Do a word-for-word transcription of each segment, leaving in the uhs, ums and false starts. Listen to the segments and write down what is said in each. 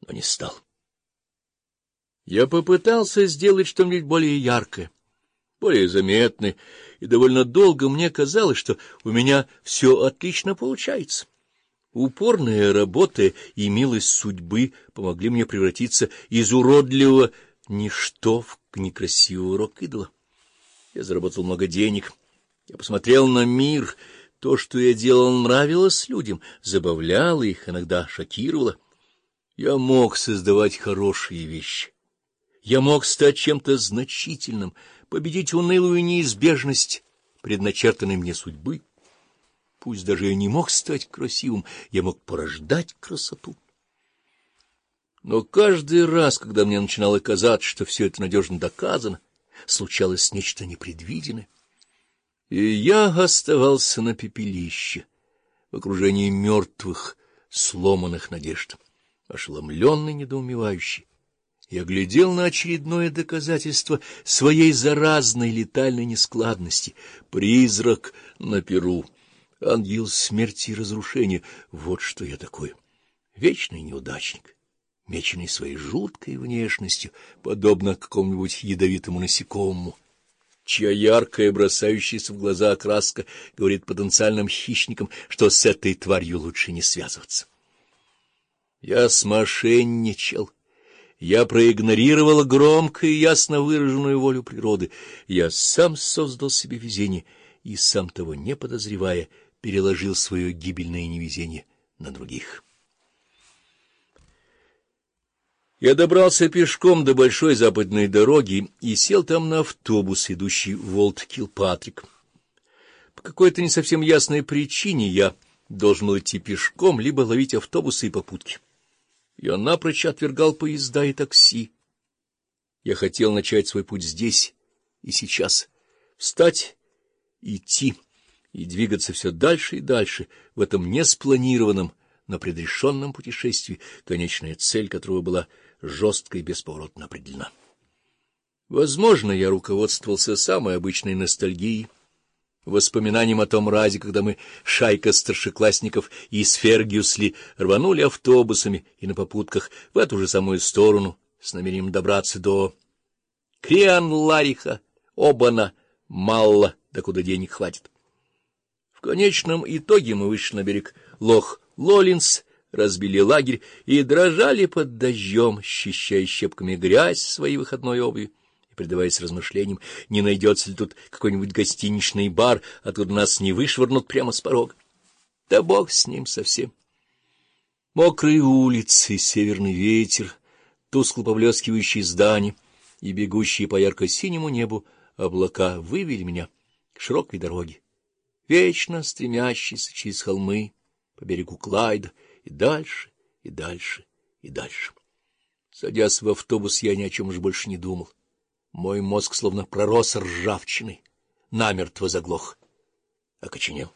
но не стал. Я попытался сделать что-нибудь более яркое, более заметное, и довольно долго мне казалось, что у меня все отлично получается. Упорная работа и милость судьбы помогли мне превратиться из уродливого ничто в некрасивого рок-идола. Я заработал много денег, я посмотрел на мир. То, что я делал, нравилось людям, забавляло их, иногда шокировало. Я мог создавать хорошие вещи. Я мог стать чем-то значительным, победить унылую неизбежность предначертанной мне судьбы. Пусть даже я не мог стать красивым, я мог порождать красоту. Но каждый раз, когда мне начинало казаться, что все это надежно доказано, случалось нечто непредвиденное. И я оставался на пепелище, в окружении мертвых, сломанных надежд, ошеломленный, недоумевающий. Я глядел на очередное доказательство своей заразной летальной нескладности. Призрак на перу, ангел смерти и разрушения — вот что я такой. Вечный неудачник, меченный своей жуткой внешностью, подобно какому-нибудь ядовитому насекомому, чья яркая, бросающаяся в глаза окраска говорит потенциальным хищникам, что с этой тварью лучше не связываться. Я смошенничал. Я проигнорировал громко и ясно выраженную волю природы. Я сам создал себе везение и, сам того не подозревая, переложил свое гибельное невезение на других. Я добрался пешком до большой западной дороги и сел там на автобус, идущий в Олд-Килпатрик. По какой-то не совсем ясной причине я должен был идти пешком, либо ловить автобусы и попутки. Я напрочь отвергал поезда и такси. Я хотел начать свой путь здесь и сейчас, встать, идти и двигаться все дальше и дальше в этом неспланированном, но предрешенном путешествии, конечная цель которого была жестко и бесповоротно определена. Возможно, я руководствовался самой обычной ностальгией, воспоминанием о том разе, когда мы, шайка старшеклассников из Фергюсли, рванули автобусами и на попутках в эту же самую сторону с намерением добраться до Криан-Лариха, Обана, Малла, докуда денег хватит. В конечном итоге мы вышли на берег Лох-Лоллинс, разбили лагерь и дрожали под дождем, счищая щепками грязь своей выходной обуви, предаваясь размышлениям, не найдется ли тут какой-нибудь гостиничный бар, откуда нас не вышвырнут прямо с порога. Да бог с ним совсем. Мокрые улицы, северный ветер, тускло поблескивающие здания и бегущие по ярко-синему небу облака вывели меня к широкой дороге, вечно стремящейся через холмы по берегу Клайда и дальше, и дальше, и дальше. Садясь в автобус, я ни о чем уж больше не думал. Мой мозг словно пророс ржавчиной, намертво заглох, окоченел.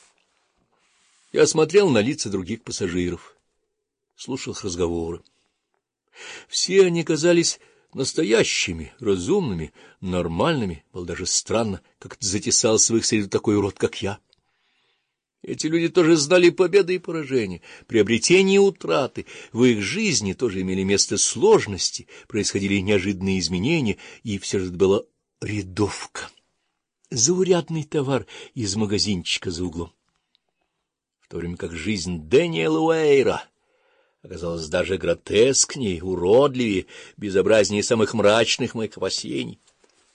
Я смотрел на лица других пассажиров, слушал их разговоры. Все они казались настоящими, разумными, нормальными. Было даже странно, как это затесался в их среду такой урод, как я. Эти люди тоже знали победы и поражения, приобретения и утраты. В их жизни тоже имели место сложности, происходили неожиданные изменения, и все же это была рядовка. Заурядный товар из магазинчика за углом. В то время как жизнь Дэниела Уэйра оказалась даже гротескнее, уродливее, безобразнее самых мрачных моих опасений.